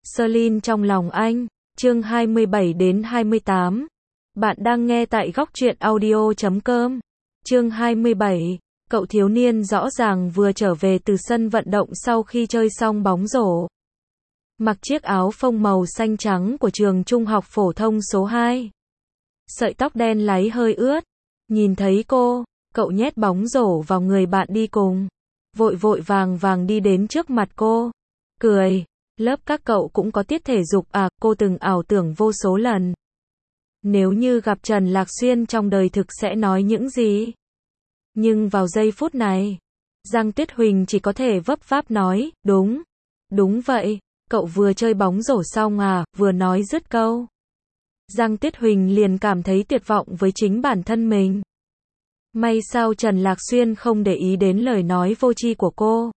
Celine trong lòng anh, chương 27 đến 28. Bạn đang nghe tại góc truyện audio.com. Chương 27, cậu thiếu niên rõ ràng vừa trở về từ sân vận động sau khi chơi xong bóng rổ. Mặc chiếc áo phông màu xanh trắng của trường trung học phổ thông số 2. Sợi tóc đen láy hơi ướt. Nhìn thấy cô, cậu nhét bóng rổ vào người bạn đi cùng. Vội vội vàng đi đến trước mặt cô. Cười, lớp các cậu cũng có tiết thể dục à, cô từng ảo tưởng vô số lần. Nếu như gặp Trần Lạc Xuyên trong đời thực sẽ nói những gì? Nhưng vào giây phút này, Giang Tuyết Huỳnh chỉ có thể vấp váp nói, đúng vậy, cậu vừa chơi bóng rổ xong à, vừa nói dứt câu. Giang Tuyết Huỳnh liền cảm thấy tuyệt vọng với chính bản thân mình. May sao Trần Lạc Xuyên không để ý đến lời nói vô tri của cô.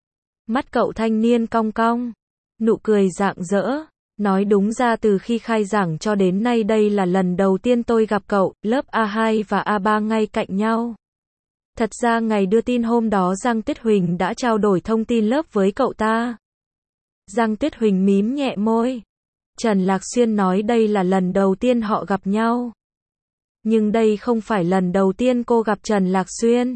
Mắt cậu thanh niên cong cong, nụ cười rạng rỡ, nói đúng ra từ khi khai giảng cho đến nay đây là lần đầu tiên tôi gặp cậu, lớp A2 và A3 ngay cạnh nhau. Thật ra ngày đưa tin hôm đó Giang Tuyết Huỳnh đã trao đổi thông tin lớp với cậu ta. Giang Tuyết Huỳnh mím nhẹ môi. Trần Lạc Xuyên nói đây là lần đầu tiên họ gặp nhau. Nhưng đây không phải lần đầu tiên cô gặp Trần Lạc Xuyên.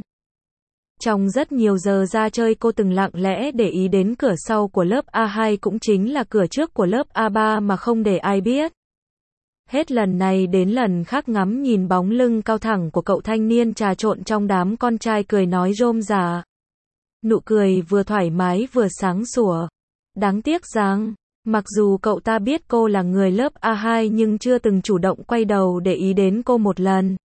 Trong rất nhiều giờ ra chơi cô từng lặng lẽ để ý đến cửa sau của lớp A2 cũng chính là cửa trước của lớp A3 mà không để ai biết. Hết lần này đến lần khác ngắm nhìn bóng lưng cao thẳng của cậu thanh niên trà trộn trong đám con trai cười nói rôm rả. Nụ cười vừa thoải mái vừa sáng sủa. Đáng tiếc rằng, mặc dù cậu ta biết cô là người lớp A2 nhưng chưa từng chủ động quay đầu để ý đến cô một lần.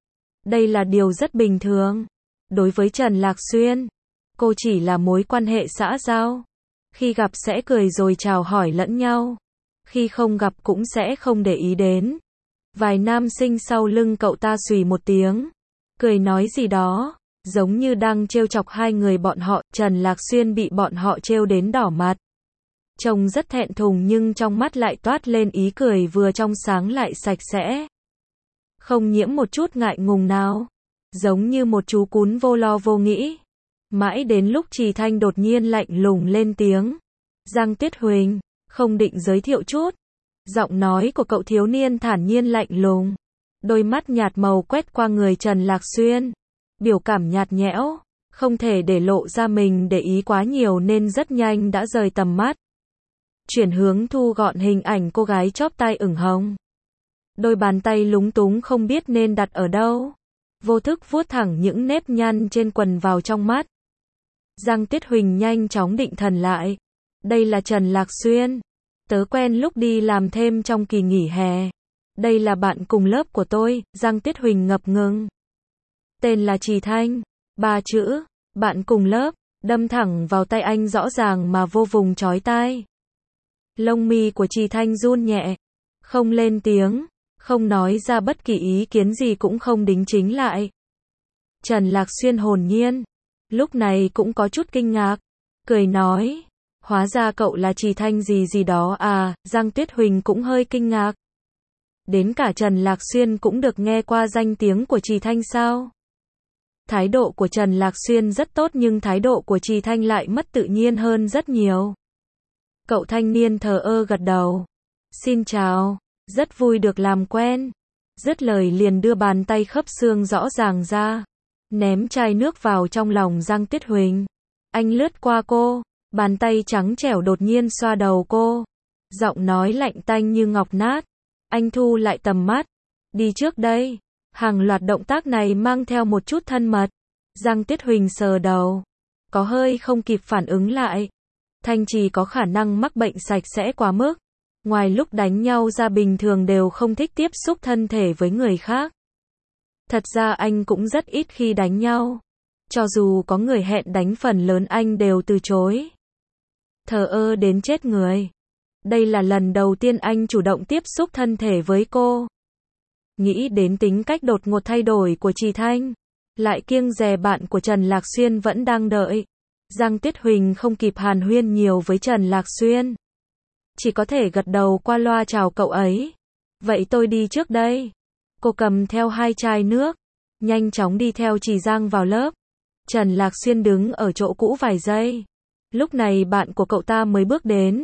Đây là điều rất bình thường. Đối với Trần Lạc Xuyên, cô chỉ là mối quan hệ xã giao. Khi gặp sẽ cười rồi chào hỏi lẫn nhau. Khi không gặp cũng sẽ không để ý đến. Vài nam sinh sau lưng cậu ta xùy một tiếng. Cười nói gì đó, giống như đang trêu chọc hai người bọn họ. Trần Lạc Xuyên bị bọn họ trêu đến đỏ mặt. Trông rất thẹn thùng nhưng trong mắt lại toát lên ý cười vừa trong sáng lại sạch sẽ. Không nhiễm một chút ngại ngùng nào. Giống như một chú cún vô lo vô nghĩ. Mãi đến lúc Trì Thanh đột nhiên lạnh lùng lên tiếng. Giang Tuyết Huỳnh, không định giới thiệu chút. Giọng nói của cậu thiếu niên thản nhiên lạnh lùng. Đôi mắt nhạt màu quét qua người Trần Lạc Xuyên. Biểu cảm nhạt nhẽo, không thể để lộ ra mình để ý quá nhiều nên rất nhanh đã rời tầm mắt. Chuyển hướng thu gọn hình ảnh cô gái chóp tai ửng hồng. Đôi bàn tay lúng túng không biết nên đặt ở đâu. Vô thức vuốt thẳng những nếp nhăn trên quần vào trong mắt. Giang Tuyết Huỳnh nhanh chóng định thần lại. Đây là Trần Lạc Xuyên. Tớ quen lúc đi làm thêm trong kỳ nghỉ hè. Đây là bạn cùng lớp của tôi. Giang Tuyết Huỳnh ngập ngừng. Tên là Trì Thanh. 3 chữ, bạn cùng lớp, đâm thẳng vào tay anh rõ ràng mà vô vùng chói tai. Lông mi của Trì Thanh run nhẹ. Không lên tiếng. Không nói ra bất kỳ ý kiến gì cũng không đính chính lại. Trần Lạc Xuyên hồn nhiên. Lúc này cũng có chút kinh ngạc. Cười nói. Hóa ra cậu là Trì Thanh gì đó à. Giang Tuyết Huỳnh cũng hơi kinh ngạc. Đến cả Trần Lạc Xuyên cũng được nghe qua danh tiếng của Trì Thanh sao? Thái độ của Trần Lạc Xuyên rất tốt nhưng thái độ của Trì Thanh lại mất tự nhiên hơn rất nhiều. Cậu thanh niên thờ ơ gật đầu. Xin chào. Rất vui được làm quen. Dứt lời liền đưa bàn tay khớp xương rõ ràng ra. Ném chai nước vào trong lòng Giang Tuyết Huỳnh. Anh lướt qua cô. Bàn tay trắng trẻo đột nhiên xoa đầu cô. Giọng nói lạnh tanh như ngọc nát. Anh thu lại tầm mắt. Đi trước đây. Hàng loạt động tác này mang theo một chút thân mật. Giang Tuyết Huỳnh sờ đầu. Có hơi không kịp phản ứng lại. Thanh Trì có khả năng mắc bệnh sạch sẽ quá mức. Ngoài lúc đánh nhau ra bình thường đều không thích tiếp xúc thân thể với người khác. Thật ra anh cũng rất ít khi đánh nhau. Cho dù có người hẹn đánh phần lớn anh đều từ chối. Thờ ơ đến chết người. Đây là lần đầu tiên anh chủ động tiếp xúc thân thể với cô. Nghĩ đến tính cách đột ngột thay đổi của Trì Thanh. Lại kiêng dè bạn của Trần Lạc Xuyên vẫn đang đợi. Giang Tuyết Huỳnh không kịp hàn huyên nhiều với Trần Lạc Xuyên. Chỉ có thể gật đầu qua loa chào cậu ấy. Vậy tôi đi trước đây. Cô cầm theo 2 chai nước. Nhanh chóng đi theo Trì Giang vào lớp. Trần Lạc Xuyên đứng ở chỗ cũ vài giây. Lúc này bạn của cậu ta mới bước đến.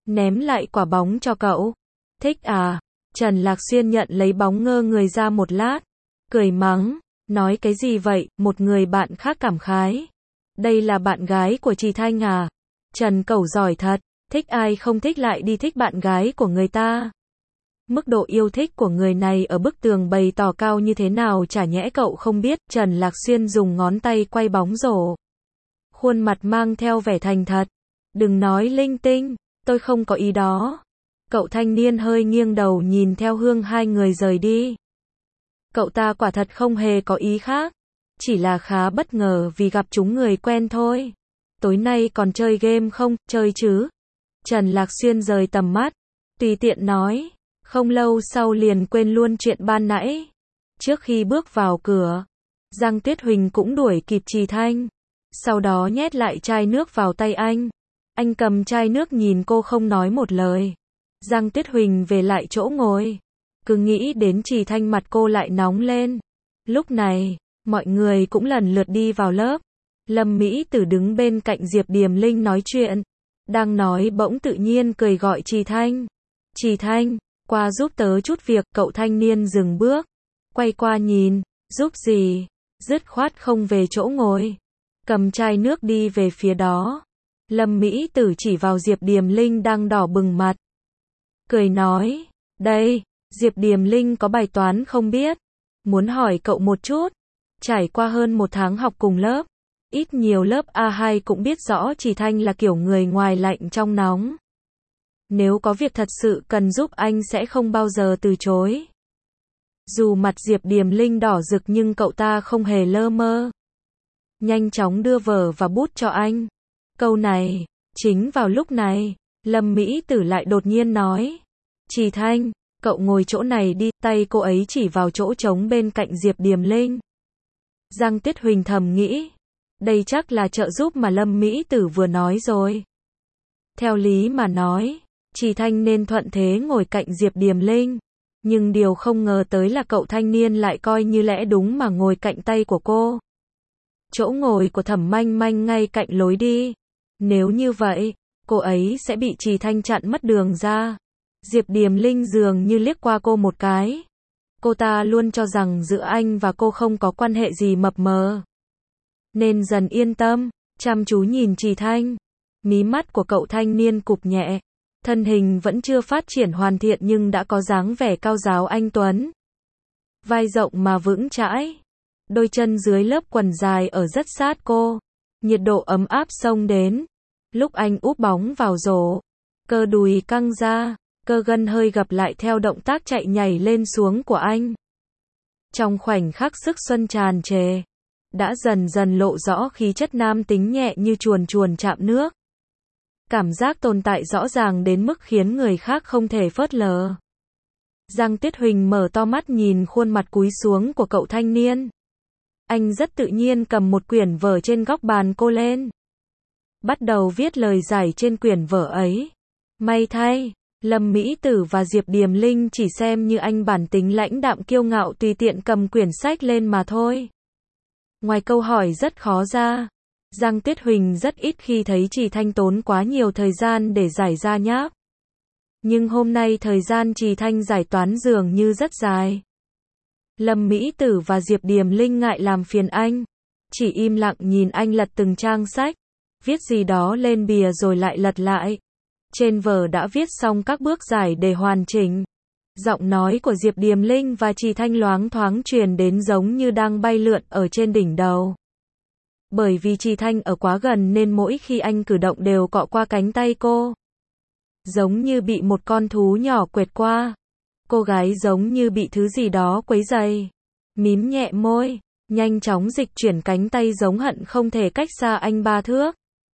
ném lại quả bóng cho cậu. Thích à? Trần Lạc Xuyên nhận lấy bóng ngơ người ra một lát, cười mắng, nói cái gì vậy, một người bạn khác cảm khái. Đây là bạn gái của Trì Thanh à? Trần cậu giỏi thật, thích ai không thích lại đi thích bạn gái của người ta. Mức độ yêu thích của người này ở bức tường bày tỏ cao như thế nào chả nhẽ cậu không biết. Trần Lạc Xuyên dùng ngón tay quay bóng rổ. Khuôn mặt mang theo vẻ thành thật. Đừng nói linh tinh, tôi không có ý đó. Cậu thanh niên hơi nghiêng đầu nhìn theo hướng hai người rời đi. Cậu ta quả thật không hề có ý khác. Chỉ là khá bất ngờ vì gặp chúng người quen thôi. Tối nay còn chơi game không? Chơi chứ. Trần Lạc Xuyên rời tầm mắt, tùy tiện nói. Không lâu sau liền quên luôn chuyện ban nãy. Trước khi bước vào cửa, Giang Tuyết Huỳnh cũng đuổi kịp Trì Thanh. Sau đó nhét lại chai nước vào tay anh. Anh cầm chai nước nhìn cô không nói một lời. Giang Tuyết Huỳnh về lại chỗ ngồi. Cứ nghĩ đến Trì Thanh mặt cô lại nóng lên. Lúc này, mọi người cũng lần lượt đi vào lớp. Lâm Mỹ Tử đứng bên cạnh Diệp Điềm Linh nói chuyện. Đang nói bỗng tự nhiên cười gọi Trì Thanh. Trì Thanh, qua giúp tớ chút việc. Cậu thanh niên dừng bước, quay qua nhìn, giúp gì? Dứt khoát không về chỗ ngồi, cầm chai nước đi về phía đó. Lâm Mỹ Tử chỉ vào Diệp Điềm Linh đang đỏ bừng mặt, cười nói, đây, Diệp Điềm Linh có bài toán không biết, muốn hỏi cậu một chút. Trải qua hơn một tháng học cùng lớp, ít nhiều lớp A2 cũng biết rõ Trì Thanh là kiểu người ngoài lạnh trong nóng. Nếu có việc thật sự cần giúp anh sẽ không bao giờ từ chối. Dù mặt Diệp Điềm Linh đỏ rực nhưng cậu ta không hề lơ mơ. Nhanh chóng đưa vở và bút cho anh. Câu này, chính vào lúc này, Lâm Mỹ Tử lại đột nhiên nói. Trì Thanh, cậu ngồi chỗ này đi, tay cô ấy chỉ vào chỗ trống bên cạnh Diệp Điềm Linh. Giang Tuyết Huỳnh thầm nghĩ. Đây chắc là trợ giúp mà Lâm Mỹ Tử vừa nói rồi. Theo lý mà nói, Trì Thanh nên thuận thế ngồi cạnh Diệp Điềm Linh. Nhưng điều không ngờ tới là cậu thanh niên lại coi như lẽ đúng mà ngồi cạnh tay của cô. Chỗ ngồi của Thẩm Manh Manh ngay cạnh lối đi. Nếu như vậy, cô ấy sẽ bị Trì Thanh chặn mất đường ra. Diệp Điềm Linh dường như liếc qua cô một cái. Cô ta luôn cho rằng giữa anh và cô không có quan hệ gì mập mờ. Nên dần yên tâm, chăm chú nhìn Trì Thanh. Mí mắt của cậu thanh niên cụp nhẹ. Thân hình vẫn chưa phát triển hoàn thiện nhưng đã có dáng vẻ cao giáo anh tuấn. Vai rộng mà vững chãi. Đôi chân dưới lớp quần dài ở rất sát cô. Nhiệt độ ấm áp xông đến. Lúc anh úp bóng vào rổ, cơ đùi căng ra, cơ gân hơi gập lại theo động tác chạy nhảy lên xuống của anh. Trong khoảnh khắc sức xuân tràn trề, đã dần dần lộ rõ khí chất nam tính nhẹ như chuồn chuồn chạm nước. Cảm giác tồn tại rõ ràng đến mức khiến người khác không thể phớt lờ. Giang Tuyết Huỳnh mở to mắt nhìn khuôn mặt cúi xuống của cậu thanh niên. Anh rất tự nhiên cầm một quyển vở trên góc bàn cô lên. Bắt đầu viết lời giải trên quyển vở ấy. May thay, Lâm Mỹ Tử và Diệp Điềm Linh chỉ xem như anh bản tính lãnh đạm kiêu ngạo tùy tiện cầm quyển sách lên mà thôi. Ngoài câu hỏi rất khó ra, Giang Tuyết Huỳnh rất ít khi thấy Trì Thanh tốn quá nhiều thời gian để giải ra nháp. Nhưng hôm nay thời gian Trì Thanh giải toán dường như rất dài. Lâm Mỹ Tử và Diệp Điềm Linh ngại làm phiền anh, chỉ im lặng nhìn anh lật từng trang sách, viết gì đó lên bìa rồi lại lật lại. Trên vở đã viết xong các bước giải để hoàn chỉnh. Giọng nói của Diệp Điềm Linh và Trì Thanh loáng thoáng truyền đến giống như đang bay lượn ở trên đỉnh đầu. Bởi vì Trì Thanh ở quá gần nên mỗi khi anh cử động đều cọ qua cánh tay cô. Giống như bị một con thú nhỏ quệt qua. Cô gái giống như bị thứ gì đó quấy rầy. Mím nhẹ môi, nhanh chóng dịch chuyển cánh tay giống hận không thể cách xa anh 3 thước.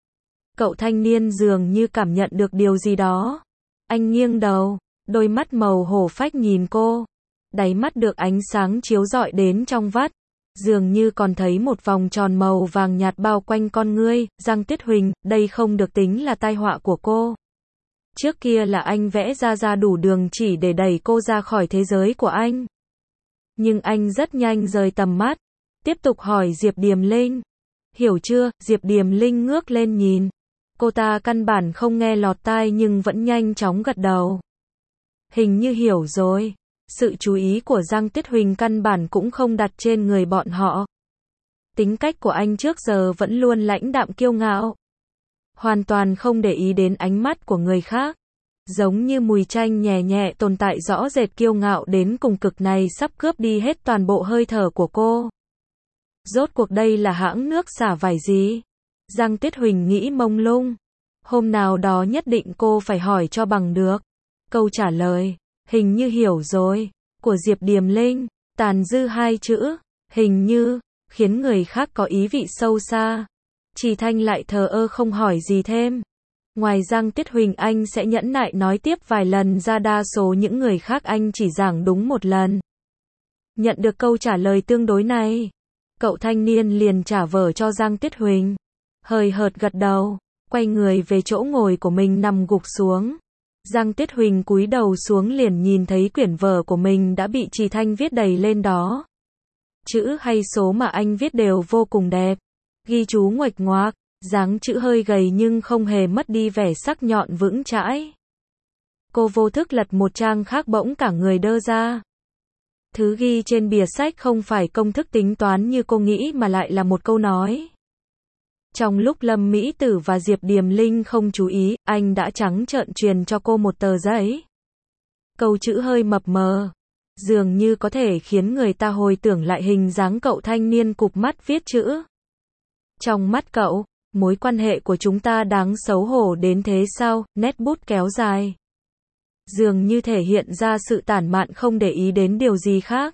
Cậu thanh niên dường như cảm nhận được điều gì đó. Anh nghiêng đầu, đôi mắt màu hổ phách nhìn cô. Đáy mắt được ánh sáng chiếu rọi đến trong vắt. Dường như còn thấy một vòng tròn màu vàng nhạt bao quanh con ngươi. Giang Tuyết Huỳnh, đây không được tính là tai họa của cô. Trước kia là anh vẽ ra đủ đường chỉ để đẩy cô ra khỏi thế giới của anh. Nhưng anh rất nhanh rời tầm mắt. Tiếp tục hỏi Diệp Điềm Linh. Hiểu chưa? Diệp Điềm Linh ngước lên nhìn. Cô ta căn bản không nghe lọt tai nhưng vẫn nhanh chóng gật đầu. Hình như hiểu rồi. Sự chú ý của Giang Tiết Huỳnh căn bản cũng không đặt trên người bọn họ. Tính cách của anh trước giờ vẫn luôn lãnh đạm kiêu ngạo. Hoàn toàn không để ý đến ánh mắt của người khác. Giống như mùi chanh nhẹ nhẹ tồn tại rõ rệt kiêu ngạo đến cùng cực này sắp cướp đi hết toàn bộ hơi thở của cô. Rốt cuộc đây là hãng nước xả vải gì? Giang Tiết Huỳnh nghĩ mông lung. Hôm nào đó nhất định cô phải hỏi cho bằng được. Câu trả lời, hình như hiểu rồi, của Diệp Điềm Linh, tàn dư hai chữ, hình như, khiến người khác có ý vị sâu xa. Trì Thanh lại thờ ơ không hỏi gì thêm. Ngoài Giang Tiết Huỳnh anh sẽ nhẫn nại nói tiếp vài lần ra đa số những người khác anh chỉ giảng đúng một lần. Nhận được câu trả lời tương đối này, cậu thanh niên liền trả vở cho Giang Tiết Huỳnh. Hời hợt gật đầu, quay người về chỗ ngồi của mình nằm gục xuống. Giang Tiết Huỳnh cúi đầu xuống liền nhìn thấy quyển vở của mình đã bị Trì Thanh viết đầy lên đó. Chữ hay số mà anh viết đều vô cùng đẹp. Ghi chú nguệch ngoạc, dáng chữ hơi gầy nhưng không hề mất đi vẻ sắc nhọn vững chãi. Cô vô thức lật một trang khác bỗng cả người đơ ra. Thứ ghi trên bìa sách không phải công thức tính toán như cô nghĩ mà lại là một câu nói. Trong lúc Lâm Mỹ Tử và Diệp Điềm Linh không chú ý, anh đã trắng trợn truyền cho cô một tờ giấy. Câu chữ hơi mập mờ, dường như có thể khiến người ta hồi tưởng lại hình dáng cậu thanh niên cụp mắt viết chữ. Trong mắt cậu, mối quan hệ của chúng ta đáng xấu hổ đến thế sao? Nét bút kéo dài. Dường như thể hiện ra sự tản mạn không để ý đến điều gì khác.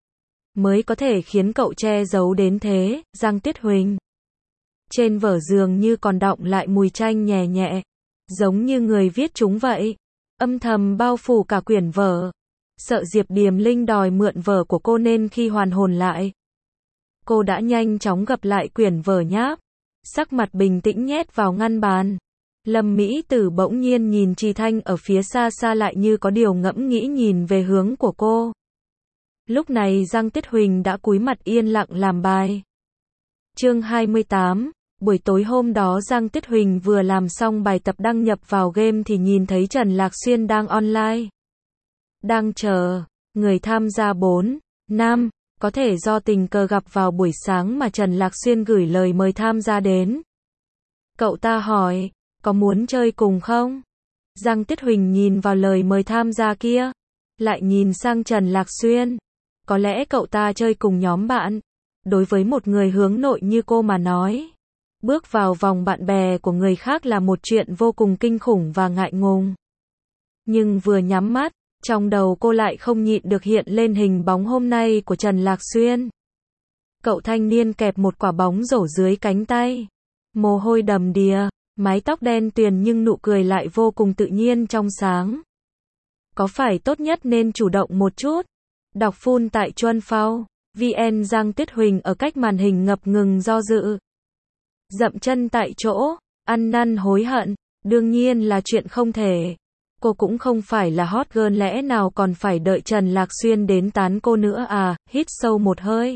Mới có thể khiến cậu che giấu đến thế, Giang Tiết Huỳnh. Trên vở dường như còn đọng lại mùi chanh nhẹ nhẹ, giống như người viết chúng vậy. Âm thầm bao phủ cả quyển vở. Sợ Diệp Điềm Linh đòi mượn vở của cô nên khi hoàn hồn lại, cô đã nhanh chóng gập lại quyển vở nháp, sắc mặt bình tĩnh nhét vào ngăn bàn. Lâm Mỹ Tử bỗng nhiên nhìn Trì Thanh ở phía xa xa lại như có điều ngẫm nghĩ nhìn về hướng của cô. Lúc này Giang Tiết Huỳnh đã cúi mặt yên lặng làm bài. Chương 28, buổi tối hôm đó Giang Tiết Huỳnh vừa làm xong bài tập đăng nhập vào game thì nhìn thấy Trần Lạc Xuyên đang online. Đang chờ, người tham gia 4, 5, có thể do tình cờ gặp vào buổi sáng mà Trần Lạc Xuyên gửi lời mời tham gia đến. Cậu ta hỏi, có muốn chơi cùng không? Giang Tiết Huỳnh nhìn vào lời mời tham gia kia, lại nhìn sang Trần Lạc Xuyên. Có lẽ cậu ta chơi cùng nhóm bạn. Đối với một người hướng nội như cô mà nói, bước vào vòng bạn bè của người khác là một chuyện vô cùng kinh khủng và ngại ngùng. Nhưng vừa nhắm mắt, trong đầu cô lại không nhịn được hiện lên hình bóng hôm nay của Trần Lạc Xuyên. Cậu thanh niên kẹp một quả bóng rổ dưới cánh tay, mồ hôi đầm đìa, mái tóc đen tuyền nhưng nụ cười lại vô cùng tự nhiên trong sáng. Có phải tốt nhất nên chủ động một chút? Đọc full tại Chuân Phao VN. Giang Tiết Huỳnh ở cách màn hình ngập ngừng do dự. Dậm chân tại chỗ, ăn năn hối hận, đương nhiên là chuyện không thể. Cô cũng không phải là hot girl lẽ nào còn phải đợi Trần Lạc Xuyên đến tán cô nữa à? Hít sâu một hơi.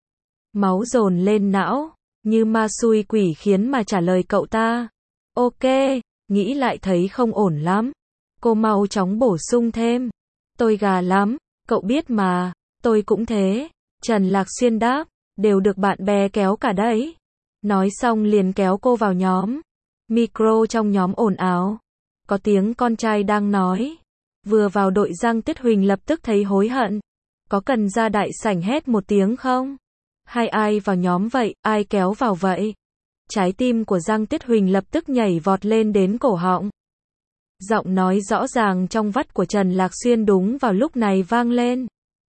Máu dồn lên não, như ma xui quỷ khiến mà trả lời cậu ta. Ok, nghĩ lại thấy không ổn lắm. Cô mau chóng bổ sung thêm. Tôi gà lắm, cậu biết mà, tôi cũng thế. Trần Lạc Xuyên đáp, đều được bạn bè kéo cả đấy. Nói xong liền kéo cô vào nhóm. Micro trong nhóm ồn ào. Có tiếng con trai đang nói. Vừa vào đội Giang Tiết Huỳnh lập tức thấy hối hận. Có cần ra đại sảnh hét một tiếng không? Hay ai vào nhóm vậy, ai kéo vào vậy? Trái tim của Giang Tiết Huỳnh lập tức nhảy vọt lên đến cổ họng. Giọng nói rõ ràng trong vắt của Trần Lạc Xuyên đúng vào lúc này vang lên.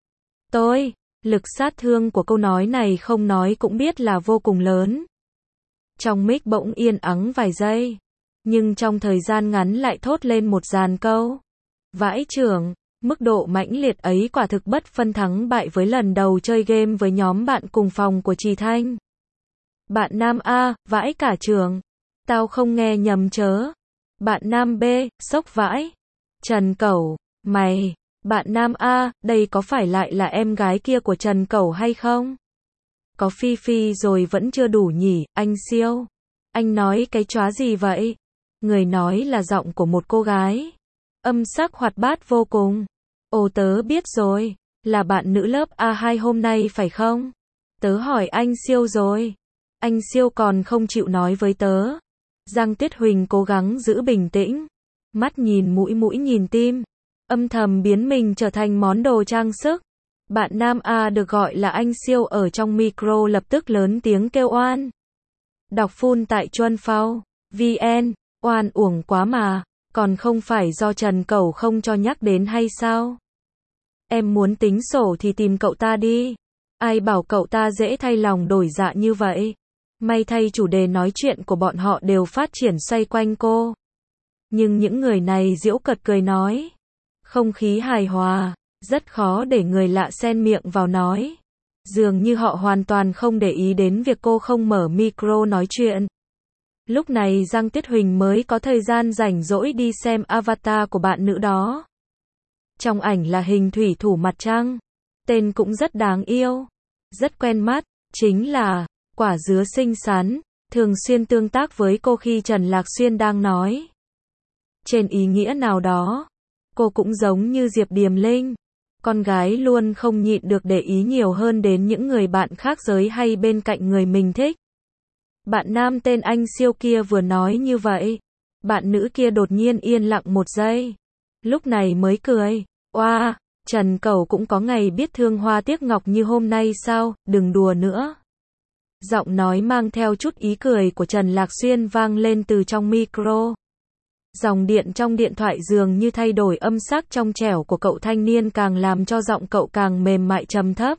Tôi, lực sát thương của câu nói này không nói cũng biết là vô cùng lớn. Trong mic bỗng yên ắng vài giây, nhưng trong thời gian ngắn lại thốt lên một dàn câu. Vãi chưởng, mức độ mãnh liệt ấy quả thực bất phân thắng bại với lần đầu chơi game với nhóm bạn cùng phòng của Trì Thanh. Bạn nam A, vãi cả trường. Tao không nghe nhầm chớ. Bạn nam B, sốc vãi. Trần Cẩu, mày. Bạn nam A, đây có phải lại là em gái kia của Trần Cẩu hay không? Có Phi Phi rồi vẫn chưa đủ nhỉ, anh siêu. Anh nói cái chóa gì vậy? Người nói là giọng của một cô gái. Âm sắc hoạt bát vô cùng. Ồ tớ biết rồi, là bạn nữ lớp A2 hôm nay phải không? Tớ hỏi anh Siêu rồi. Anh Siêu còn không chịu nói với tớ. Giang Tuyết Huỳnh cố gắng giữ bình tĩnh. Mắt nhìn mũi, mũi nhìn tim. Âm thầm biến mình trở thành món đồ trang sức. Bạn nam A được gọi là anh Siêu ở trong micro lập tức lớn tiếng kêu oan. Đọc full tại Chuân Phao VN, oan uổng quá mà, còn không phải do Trần Cẩu không cho nhắc đến hay sao? Em muốn tính sổ thì tìm cậu ta đi. Ai bảo cậu ta dễ thay lòng đổi dạ như vậy? May thay chủ đề nói chuyện của bọn họ đều phát triển xoay quanh cô. Nhưng những người này giễu cợt cười nói. Không khí hài hòa, rất khó để người lạ xen miệng vào nói. Dường như họ hoàn toàn không để ý đến việc cô không mở micro nói chuyện. Lúc này Giang Tuyết Huỳnh mới có thời gian rảnh rỗi đi xem avatar của bạn nữ đó. Trong ảnh là hình thủy thủ mặt trăng. Tên cũng rất đáng yêu. Rất quen mắt, chính là quả dứa xinh xắn, thường xuyên tương tác với cô khi Trần Lạc Xuyên đang nói. Trên ý nghĩa nào đó, cô cũng giống như Diệp Điềm Linh. Con gái luôn không nhịn được để ý nhiều hơn đến những người bạn khác giới hay bên cạnh người mình thích. Bạn nam tên anh Siêu kia vừa nói như vậy. Bạn nữ kia đột nhiên yên lặng một giây. Lúc này mới cười. Oa, Trần Cẩu cũng có ngày biết thương hoa tiếc ngọc như hôm nay sao, đừng đùa nữa. Giọng nói mang theo chút ý cười của Trần Lạc Xuyên vang lên từ trong micro. Dòng điện trong điện thoại dường như thay đổi âm sắc trong trẻo của cậu thanh niên càng làm cho giọng cậu càng mềm mại trầm thấp.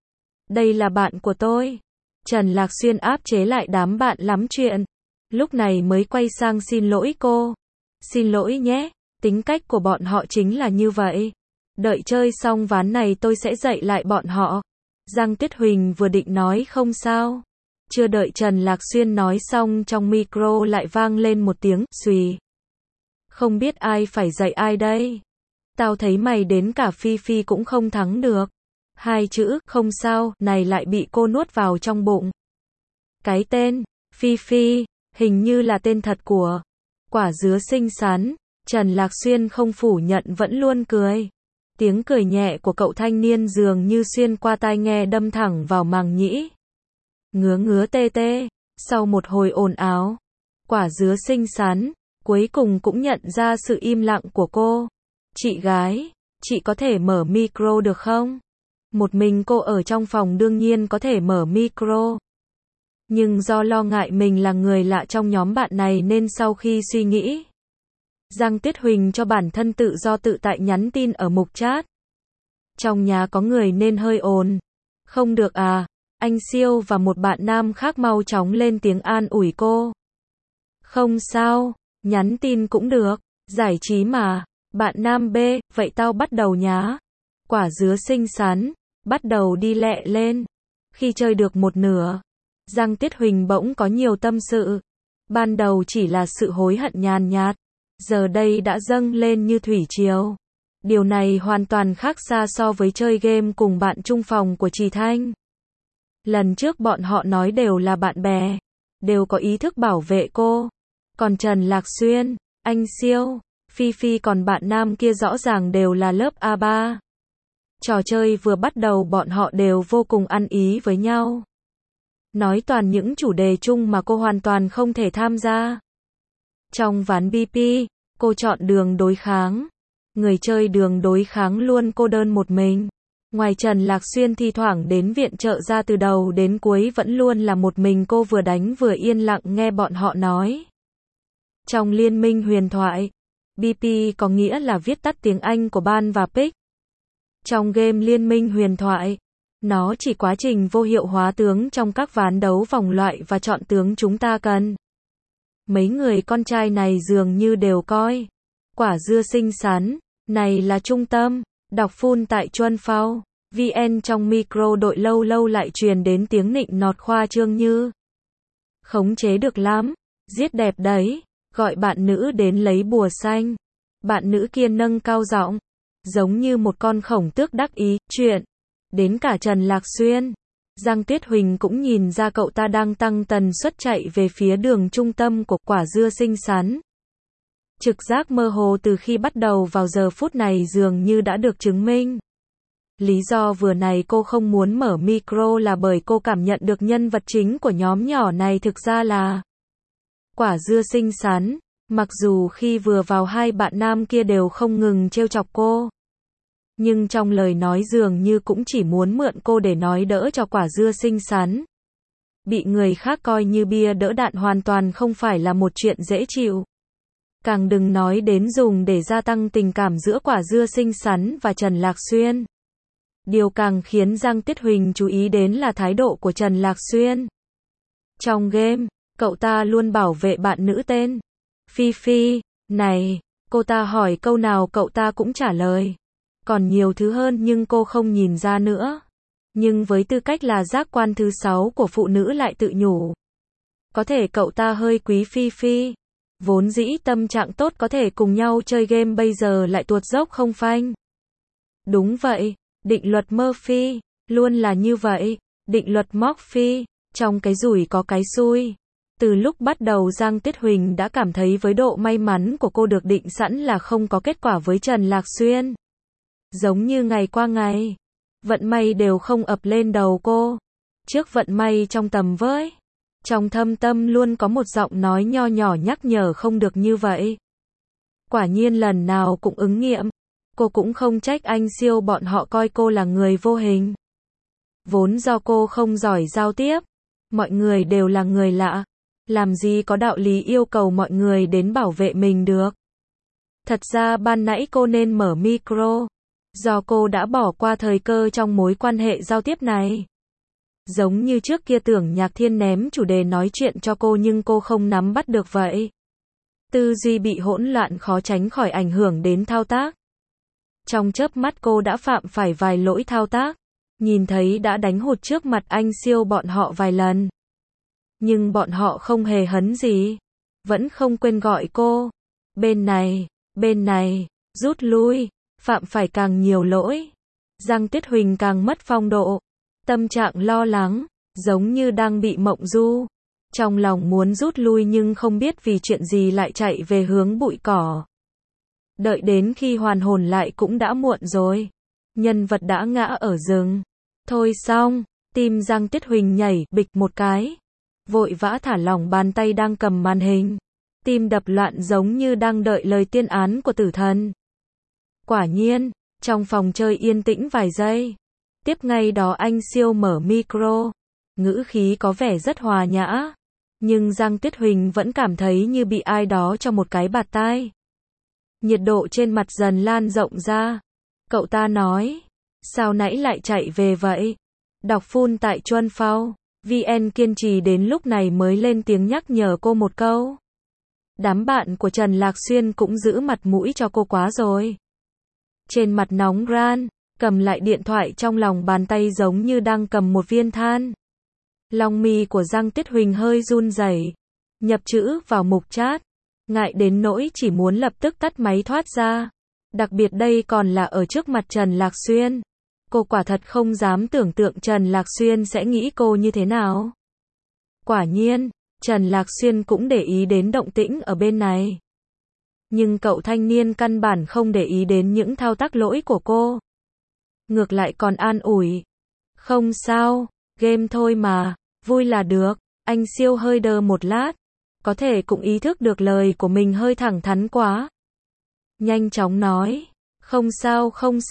Đây là bạn của tôi. Trần Lạc Xuyên áp chế lại đám bạn lắm chuyện. Lúc này mới quay sang xin lỗi cô. Xin lỗi nhé, tính cách của bọn họ chính là như vậy. Đợi chơi xong ván này tôi sẽ dạy lại bọn họ. Giang Tuyết Huỳnh vừa định nói không sao. Chưa đợi Trần Lạc Xuyên nói xong trong micro lại vang lên một tiếng xùy. Không biết ai phải dạy ai đây. Tao thấy mày đến cả Phi Phi cũng không thắng được. Hai chữ không sao này lại bị cô nuốt vào trong bụng. Cái tên Phi Phi hình như là tên thật của quả dứa xinh xắn. Trần Lạc Xuyên không phủ nhận vẫn luôn cười. Tiếng cười nhẹ của cậu thanh niên dường như xuyên qua tai nghe đâm thẳng vào màng nhĩ. Ngứa ngứa tê tê. Sau một hồi ồn ào, quả dứa xinh xắn cuối cùng cũng nhận ra sự im lặng của cô. Chị gái, chị có thể mở micro được không? Một mình cô ở trong phòng đương nhiên có thể mở micro. Nhưng do lo ngại mình là người lạ trong nhóm bạn này nên sau khi suy nghĩ, Giang Tuyết Huỳnh cho bản thân tự do tự tại nhắn tin ở mục chat. Trong nhà có người nên hơi ồn. Không được à? Anh Siêu và một bạn nam khác mau chóng lên tiếng an ủi cô. Không sao, nhắn tin cũng được, giải trí mà. Bạn nam B, vậy tao bắt đầu nhá. Quả dứa xinh xắn, bắt đầu đi lẹ lên. Khi chơi được một nửa, Giang Tuyết Huỳnh bỗng có nhiều tâm sự. Ban đầu chỉ là sự hối hận nhàn nhạt, giờ đây đã dâng lên như thủy triều. Điều này hoàn toàn khác xa so với chơi game cùng bạn chung phòng của Trì Thanh. Lần trước bọn họ nói đều là bạn bè, đều có ý thức bảo vệ cô. Còn Trần Lạc Xuyên, anh Siêu, Phi Phi còn bạn nam kia rõ ràng đều là lớp A3. Trò chơi vừa bắt đầu bọn họ đều vô cùng ăn ý với nhau. Nói toàn những chủ đề chung mà cô hoàn toàn không thể tham gia. Trong ván BP, cô chọn đường đối kháng. Người chơi đường đối kháng luôn cô đơn một mình. Ngoài Trần Lạc Xuyên thi thoảng đến viện trợ ra từ đầu đến cuối vẫn luôn là một mình cô vừa đánh vừa yên lặng nghe bọn họ nói. Trong Liên minh huyền thoại, BP có nghĩa là viết tắt tiếng Anh của Ban và Pick. Trong game Liên minh huyền thoại, nó chỉ quá trình vô hiệu hóa tướng trong các ván đấu vòng loại và chọn tướng chúng ta cần. Mấy người con trai này dường như đều coi quả dưa xinh xắn này là trung tâm. Đọc full tại Chuân Phao VN trong micro đội lâu lâu lại truyền đến tiếng nịnh nọt khoa trương như khống chế được lắm, giết đẹp đấy, gọi bạn nữ đến lấy bùa xanh. Bạn nữ kia nâng cao giọng, giống như một con khổng tước đắc ý, chuyện đến cả Trần Lạc Xuyên. Giang Tuyết Huỳnh cũng nhìn ra cậu ta đang tăng tần suất chạy về phía đường trung tâm của quả dưa xinh xắn. Trực giác mơ hồ từ khi bắt đầu vào giờ phút này dường như đã được chứng minh. Lý do vừa này cô không muốn mở micro là bởi cô cảm nhận được nhân vật chính của nhóm nhỏ này thực ra là quả dưa xinh xắn, mặc dù khi vừa vào hai bạn nam kia đều không ngừng trêu chọc cô. Nhưng trong lời nói dường như cũng chỉ muốn mượn cô để nói đỡ cho quả dưa xinh xắn. Bị người khác coi như bia đỡ đạn hoàn toàn không phải là một chuyện dễ chịu. Càng đừng nói đến dùng để gia tăng tình cảm giữa quả dưa xinh xắn và Trần Lạc Xuyên. Điều càng khiến Giang Tiết Huỳnh chú ý đến là thái độ của Trần Lạc Xuyên. Trong game, cậu ta luôn bảo vệ bạn nữ tên Phi Phi, này, cô ta hỏi câu nào cậu ta cũng trả lời. Còn nhiều thứ hơn nhưng cô không nhìn ra nữa. Nhưng với tư cách là giác quan thứ 6 của phụ nữ lại tự nhủ. Có thể cậu ta hơi quý Phi Phi. Vốn dĩ tâm trạng tốt có thể cùng nhau chơi game bây giờ lại tuột dốc không phanh. Đúng vậy, định luật Murphy, luôn là như vậy, định luật Murphy, trong cái rủi có cái xui. Từ lúc bắt đầu Giang Tiết Huỳnh đã cảm thấy với độ may mắn của cô được định sẵn là không có kết quả với Trần Lạc Xuyên. Giống như ngày qua ngày, vận may đều không ập lên đầu cô. Trước vận may trong tầm với, trong thâm tâm luôn có một giọng nói nho nhỏ nhắc nhở không được như vậy. Quả nhiên lần nào cũng ứng nghiệm. Cô cũng không trách anh Siêu bọn họ coi cô là người vô hình. Vốn do cô không giỏi giao tiếp. Mọi người đều là người lạ. Làm gì có đạo lý yêu cầu mọi người đến bảo vệ mình được. Thật ra ban nãy cô nên mở micro. Do cô đã bỏ qua thời cơ trong mối quan hệ giao tiếp này. Giống như trước kia Tưởng Nhạc Thiên ném chủ đề nói chuyện cho cô nhưng cô không nắm bắt được vậy. Tư duy bị hỗn loạn khó tránh khỏi ảnh hưởng đến thao tác. Trong chớp mắt cô đã phạm phải vài lỗi thao tác. Nhìn thấy đã đánh hụt trước mặt anh Siêu bọn họ vài lần. Nhưng bọn họ không hề hấn gì. Vẫn không quên gọi cô. Bên này, rút lui. Phạm phải càng nhiều lỗi. Giang Tiết Huỳnh càng mất phong độ. Tâm trạng lo lắng, giống như đang bị mộng du. Trong lòng muốn rút lui nhưng không biết vì chuyện gì lại chạy về hướng bụi cỏ. Đợi đến khi hoàn hồn lại cũng đã muộn rồi. Nhân vật đã ngã ở rừng. Thôi xong, tim Giang Tiết Huỳnh nhảy bịch một cái. Vội vã thả lỏng bàn tay đang cầm màn hình. Tim đập loạn giống như đang đợi lời tuyên án của tử thần. Quả nhiên, trong phòng chơi yên tĩnh vài giây. Tiếp ngay đó anh Siêu mở micro. Ngữ khí có vẻ rất hòa nhã. Nhưng Giang Tiết Huỳnh vẫn cảm thấy như bị ai đó cho một cái bạt tai. Nhiệt độ trên mặt dần lan rộng ra. Cậu ta nói. Sao nãy lại chạy về vậy? Đọc full tại Chuân Phao. VN kiên trì đến lúc này mới lên tiếng nhắc nhở cô một câu. Đám bạn của Trần Lạc Xuyên cũng giữ mặt mũi cho cô quá rồi. Trên mặt nóng ran, cầm lại điện thoại trong lòng bàn tay giống như đang cầm một viên than. Lòng mi của Giang Tiết Huỳnh hơi run rẩy. Nhập chữ vào mục chat. Ngại đến nỗi chỉ muốn lập tức tắt máy thoát ra. Đặc biệt đây còn là ở trước mặt Trần Lạc Xuyên. Cô quả thật không dám tưởng tượng Trần Lạc Xuyên sẽ nghĩ cô như thế nào. Quả nhiên, Trần Lạc Xuyên cũng để ý đến động tĩnh ở bên này. Nhưng cậu thanh niên căn bản không để ý đến những thao tác lỗi của cô. Ngược lại còn an ủi. Không sao, game thôi mà, vui là được. Anh Siêu hơi đơ một lát. Có thể cũng ý thức được lời của mình hơi thẳng thắn quá. Nhanh chóng nói. Không sao,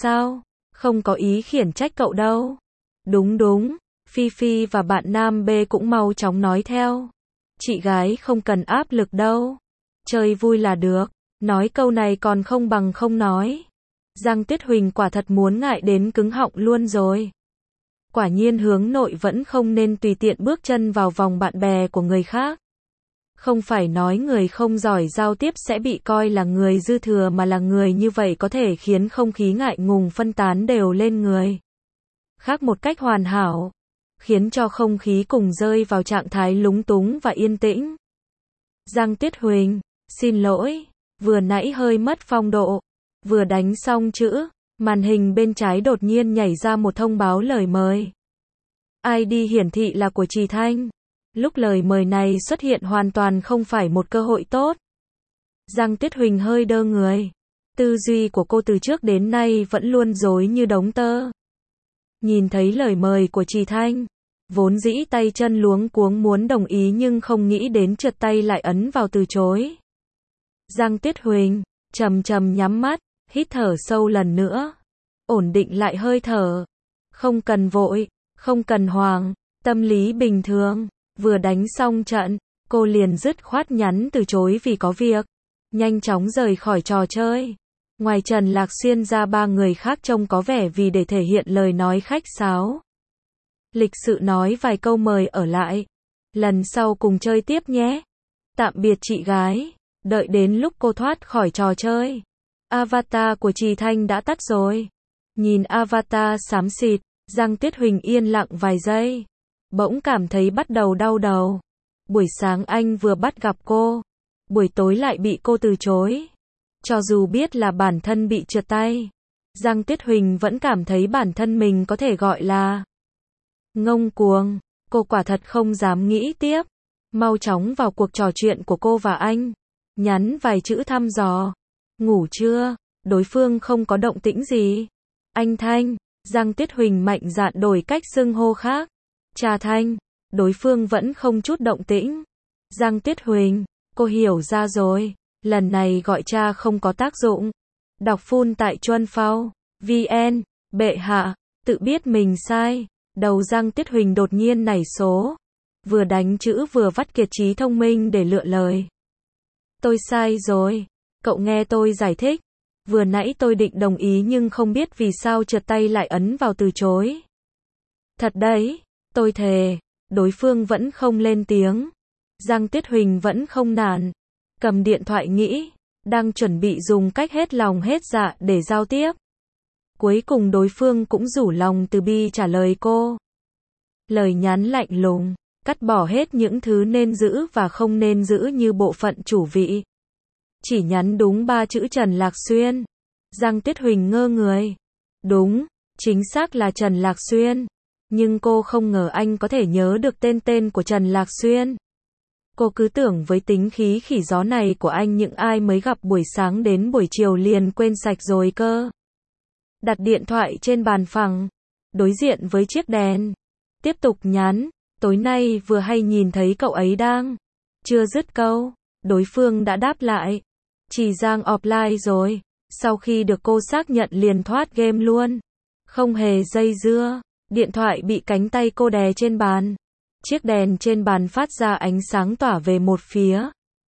không có ý khiển trách cậu đâu. Đúng, Phi Phi và bạn nam B cũng mau chóng nói theo. Chị gái không cần áp lực đâu. Chơi vui là được. Nói câu này còn không bằng không nói. Giang Tiết Huỳnh quả thật muốn ngại đến cứng họng luôn rồi. Quả nhiên hướng nội vẫn không nên tùy tiện bước chân vào vòng bạn bè của người khác. Không phải nói người không giỏi giao tiếp sẽ bị coi là người dư thừa mà là người như vậy có thể khiến không khí ngại ngùng phân tán đều lên người khác một cách hoàn hảo, khiến cho không khí cùng rơi vào trạng thái lúng túng và yên tĩnh. Giang Tiết Huỳnh, xin lỗi, vừa nãy hơi mất phong độ. Vừa đánh xong chữ, màn hình bên trái đột nhiên nhảy ra một thông báo lời mời. ID hiển thị là của Trì Thanh. Lúc lời mời này xuất hiện hoàn toàn không phải một cơ hội tốt. Giang Tuyết Huỳnh hơi đơ người. Tư duy của cô từ trước đến nay vẫn luôn rối như đống tơ. Nhìn thấy lời mời của Trì Thanh, vốn dĩ tay chân luống cuống muốn đồng ý nhưng không nghĩ đến trượt tay lại ấn vào từ chối. Giang Tuyết Huỳnh chậm chậm nhắm mắt, hít thở sâu lần nữa, ổn định lại hơi thở. Không cần vội, không cần hoảng, tâm lý bình thường. Vừa đánh xong trận, cô liền dứt khoát nhắn từ chối vì có việc, nhanh chóng rời khỏi trò chơi. Ngoài Trần Lạc Xuyên ra 3 người khác trông có vẻ vì để thể hiện lời nói khách sáo. Lịch sự nói vài câu mời ở lại. Lần sau cùng chơi tiếp nhé. Tạm biệt chị gái. Đợi đến lúc cô thoát khỏi trò chơi, avatar của Trì Thanh đã tắt rồi. Nhìn avatar xám xịt, Giang Tuyết Huỳnh yên lặng vài giây. Bỗng cảm thấy bắt đầu đau đầu. Buổi sáng anh vừa bắt gặp cô, buổi tối lại bị cô từ chối. Cho dù biết là bản thân bị trượt tay, Giang Tuyết Huỳnh vẫn cảm thấy bản thân mình có thể gọi là ngông cuồng. Cô quả thật không dám nghĩ tiếp. Mau chóng vào cuộc trò chuyện của cô và anh. Nhắn vài chữ thăm dò. Ngủ chưa? Đối phương không có động tĩnh gì. Anh Thanh. Giang Tuyết Huỳnh mạnh dạn đổi cách xưng hô khác. Cha Thanh. Đối phương vẫn không chút động tĩnh. Giang Tuyết Huỳnh, cô hiểu ra rồi. Lần này gọi cha không có tác dụng. Đọc full tại Chuân Phao VN. Bệ hạ, tự biết mình sai. Đầu Giang Tuyết Huỳnh đột nhiên nảy số. Vừa đánh chữ vừa vắt kiệt trí thông minh để lựa lời. Tôi sai rồi. Cậu nghe tôi giải thích. Vừa nãy tôi định đồng ý nhưng không biết vì sao trượt tay lại ấn vào từ chối. Thật đấy, tôi thề. Đối phương vẫn không lên tiếng. Giang Tuyết Huỳnh vẫn không nản. Cầm điện thoại nghĩ, đang chuẩn bị dùng cách hết lòng hết dạ để giao tiếp. Cuối cùng đối phương cũng rủ lòng từ bi trả lời cô. Lời nhắn lạnh lùng, cắt bỏ hết những thứ nên giữ và không nên giữ như bộ phận chủ vị. Chỉ nhắn đúng 3 chữ Trần Lạc Xuyên. Giang Tuyết Huỳnh ngơ người. Đúng, chính xác là Trần Lạc Xuyên. Nhưng cô không ngờ anh có thể nhớ được tên của Trần Lạc Xuyên. Cô cứ tưởng với tính khí khỉ gió này của anh những ai mới gặp buổi sáng đến buổi chiều liền quên sạch rồi cơ. Đặt điện thoại trên bàn phẳng, đối diện với chiếc đèn. Tiếp tục nhắn, tối nay vừa hay nhìn thấy cậu ấy đang. Chưa dứt câu, đối phương đã đáp lại. Chỉ Giang offline rồi, sau khi được cô xác nhận liền thoát game luôn. Không hề dây dưa, điện thoại bị cánh tay cô đè trên bàn. Chiếc đèn trên bàn phát ra ánh sáng tỏa về một phía.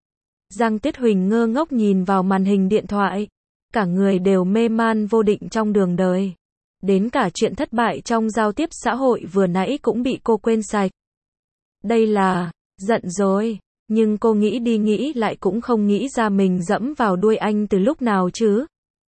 Giang Tuyết Huỳnh ngơ ngốc nhìn vào màn hình điện thoại. Cả người đều mê man vô định trong đường đời. Đến cả chuyện thất bại trong giao tiếp xã hội vừa nãy cũng bị cô quên sạch. Đây là, giận rồi. Nhưng cô nghĩ đi nghĩ lại cũng không nghĩ ra mình dẫm vào đuôi anh từ lúc nào chứ.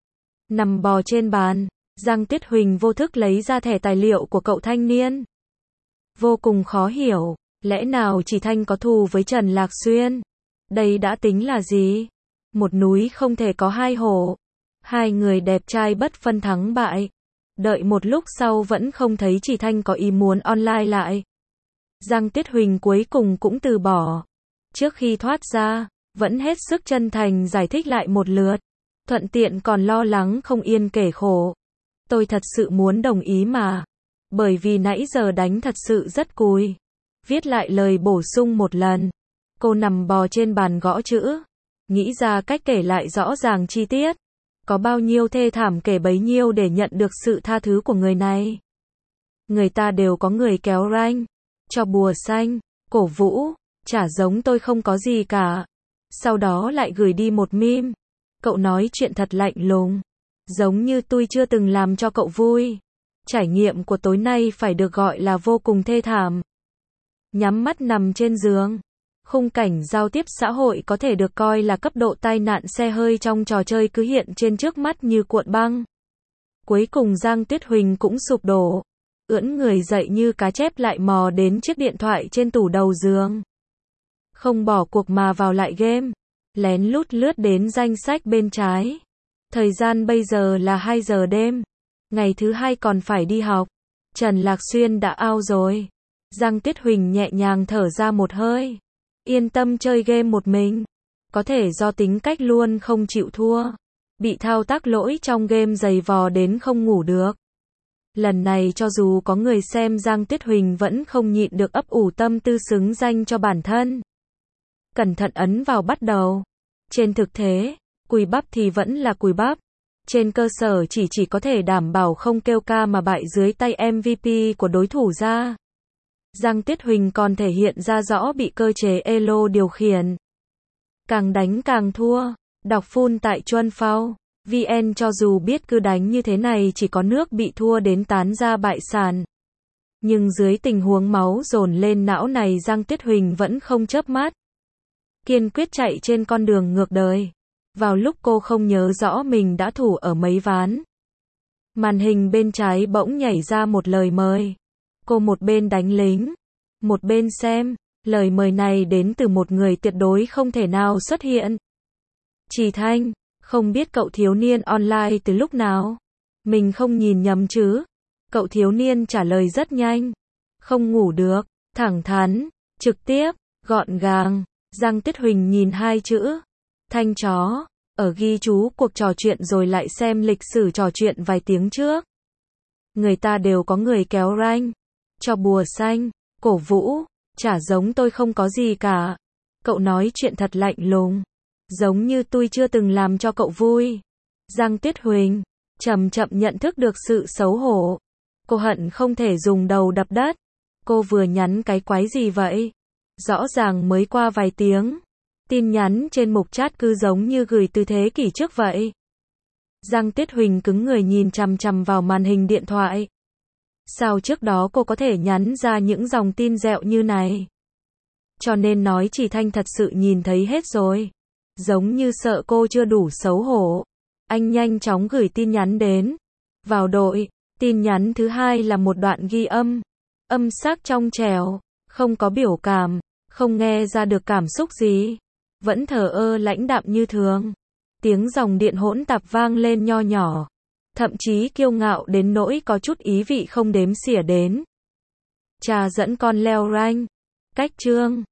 Nằm bò trên bàn, Giang Tuyết Huỳnh vô thức lấy ra thẻ tài liệu của cậu thanh niên. Vô cùng khó hiểu, lẽ nào Trì Thanh có thù với Trần Lạc Xuyên? Đây đã tính là gì? Một núi không thể có hai hổ. Hai người đẹp trai bất phân thắng bại. Đợi một lúc sau vẫn không thấy Trì Thanh có ý muốn online lại. Giang Tuyết Huỳnh cuối cùng cũng từ bỏ. Trước khi thoát ra, vẫn hết sức chân thành giải thích lại một lượt. Thuận tiện còn lo lắng không yên kể khổ. Tôi thật sự muốn đồng ý mà. Bởi vì nãy giờ đánh thật sự rất cùi. Viết lại lời bổ sung một lần. Cô nằm bò trên bàn gõ chữ. Nghĩ ra cách kể lại rõ ràng chi tiết. Có bao nhiêu thê thảm kể bấy nhiêu để nhận được sự tha thứ của người này. Người ta đều có người kéo ranh. Cho bùa xanh, cổ vũ. Chả giống tôi không có gì cả. Sau đó lại gửi đi một meme. Cậu nói chuyện thật lạnh lùng. Giống như tôi chưa từng làm cho cậu vui. Trải nghiệm của tối nay phải được gọi là vô cùng thê thảm. Nhắm mắt nằm trên giường. Khung cảnh giao tiếp xã hội có thể được coi là cấp độ tai nạn xe hơi trong trò chơi cứ hiện trên trước mắt như cuộn băng. Cuối cùng Giang Tuyết Huỳnh cũng sụp đổ. Ưỡn người dậy như cá chép lại mò đến chiếc điện thoại trên tủ đầu giường. Không bỏ cuộc mà vào lại game. Lén lút lướt đến danh sách bên trái. Thời gian bây giờ là 2 giờ đêm. Ngày thứ 2 còn phải đi học. Trần Lạc Xuyên đã out rồi. Giang Tuyết Huỳnh nhẹ nhàng thở ra một hơi. Yên tâm chơi game một mình. Có thể do tính cách luôn không chịu thua, bị thao tác lỗi trong game dày vò đến không ngủ được. Lần này cho dù có người xem, Giang Tuyết Huỳnh vẫn không nhịn được ấp ủ tâm tư xứng danh cho bản thân. Cẩn thận ấn vào bắt đầu. Trên thực tế, cùi bắp thì vẫn là cùi bắp. Trên cơ sở chỉ có thể đảm bảo không kêu ca mà bại dưới tay MVP của đối thủ ra. Giang Tuyết Huỳnh còn thể hiện ra rõ bị cơ chế elo điều khiển. Càng đánh càng thua. Đọc full tại Chuân Phao VN cho dù biết cứ đánh như thế này chỉ có nước bị thua đến tán ra bại sản. Nhưng dưới tình huống máu dồn lên não này, Giang Tuyết Huỳnh vẫn không chớp mắt. Kiên quyết chạy trên con đường ngược đời. Vào lúc cô không nhớ rõ mình đã thủ ở mấy ván, màn hình bên trái bỗng nhảy ra một lời mời. Cô một bên đánh lính, một bên xem. Lời mời này đến từ một người tuyệt đối không thể nào xuất hiện. Trì Thanh, không biết cậu thiếu niên online từ lúc nào? Mình không nhìn nhầm chứ? Cậu thiếu niên trả lời rất nhanh. Không ngủ được, thẳng thắn, trực tiếp, gọn gàng. Giang Tuyết Huỳnh nhìn hai chữ Thanh chó ở ghi chú cuộc trò chuyện rồi lại xem lịch sử trò chuyện vài tiếng trước. Người ta đều có người kéo rank, cho bùa xanh, cổ vũ, chả giống tôi không có gì cả. Cậu nói chuyện thật lạnh lùng, giống như tôi chưa từng làm cho cậu vui. Giang Tuyết Huỳnh chậm chậm nhận thức được sự xấu hổ. Cô hận không thể dùng đầu đập đất. Cô vừa nhắn cái quái gì vậy? Rõ ràng mới qua vài tiếng. Tin nhắn trên mục chat cứ giống như gửi từ thế kỷ trước vậy. Giang Tuyết Huỳnh cứng người nhìn chằm chằm vào màn hình điện thoại. Sao trước đó cô có thể nhắn ra những dòng tin dẹo như này? Cho nên nói Trì Thanh thật sự nhìn thấy hết rồi. Giống như sợ cô chưa đủ xấu hổ. Anh nhanh chóng gửi tin nhắn đến. Vào đội. Tin nhắn thứ hai là một đoạn ghi âm. Âm sắc trong trẻo, không có biểu cảm, không nghe ra được cảm xúc gì. Vẫn thờ ơ lãnh đạm như thường. Tiếng dòng điện hỗn tạp vang lên nho nhỏ. Thậm chí kiêu ngạo đến nỗi có chút ý vị không đếm xỉa đến. Trà dẫn con leo rank. Cách chương.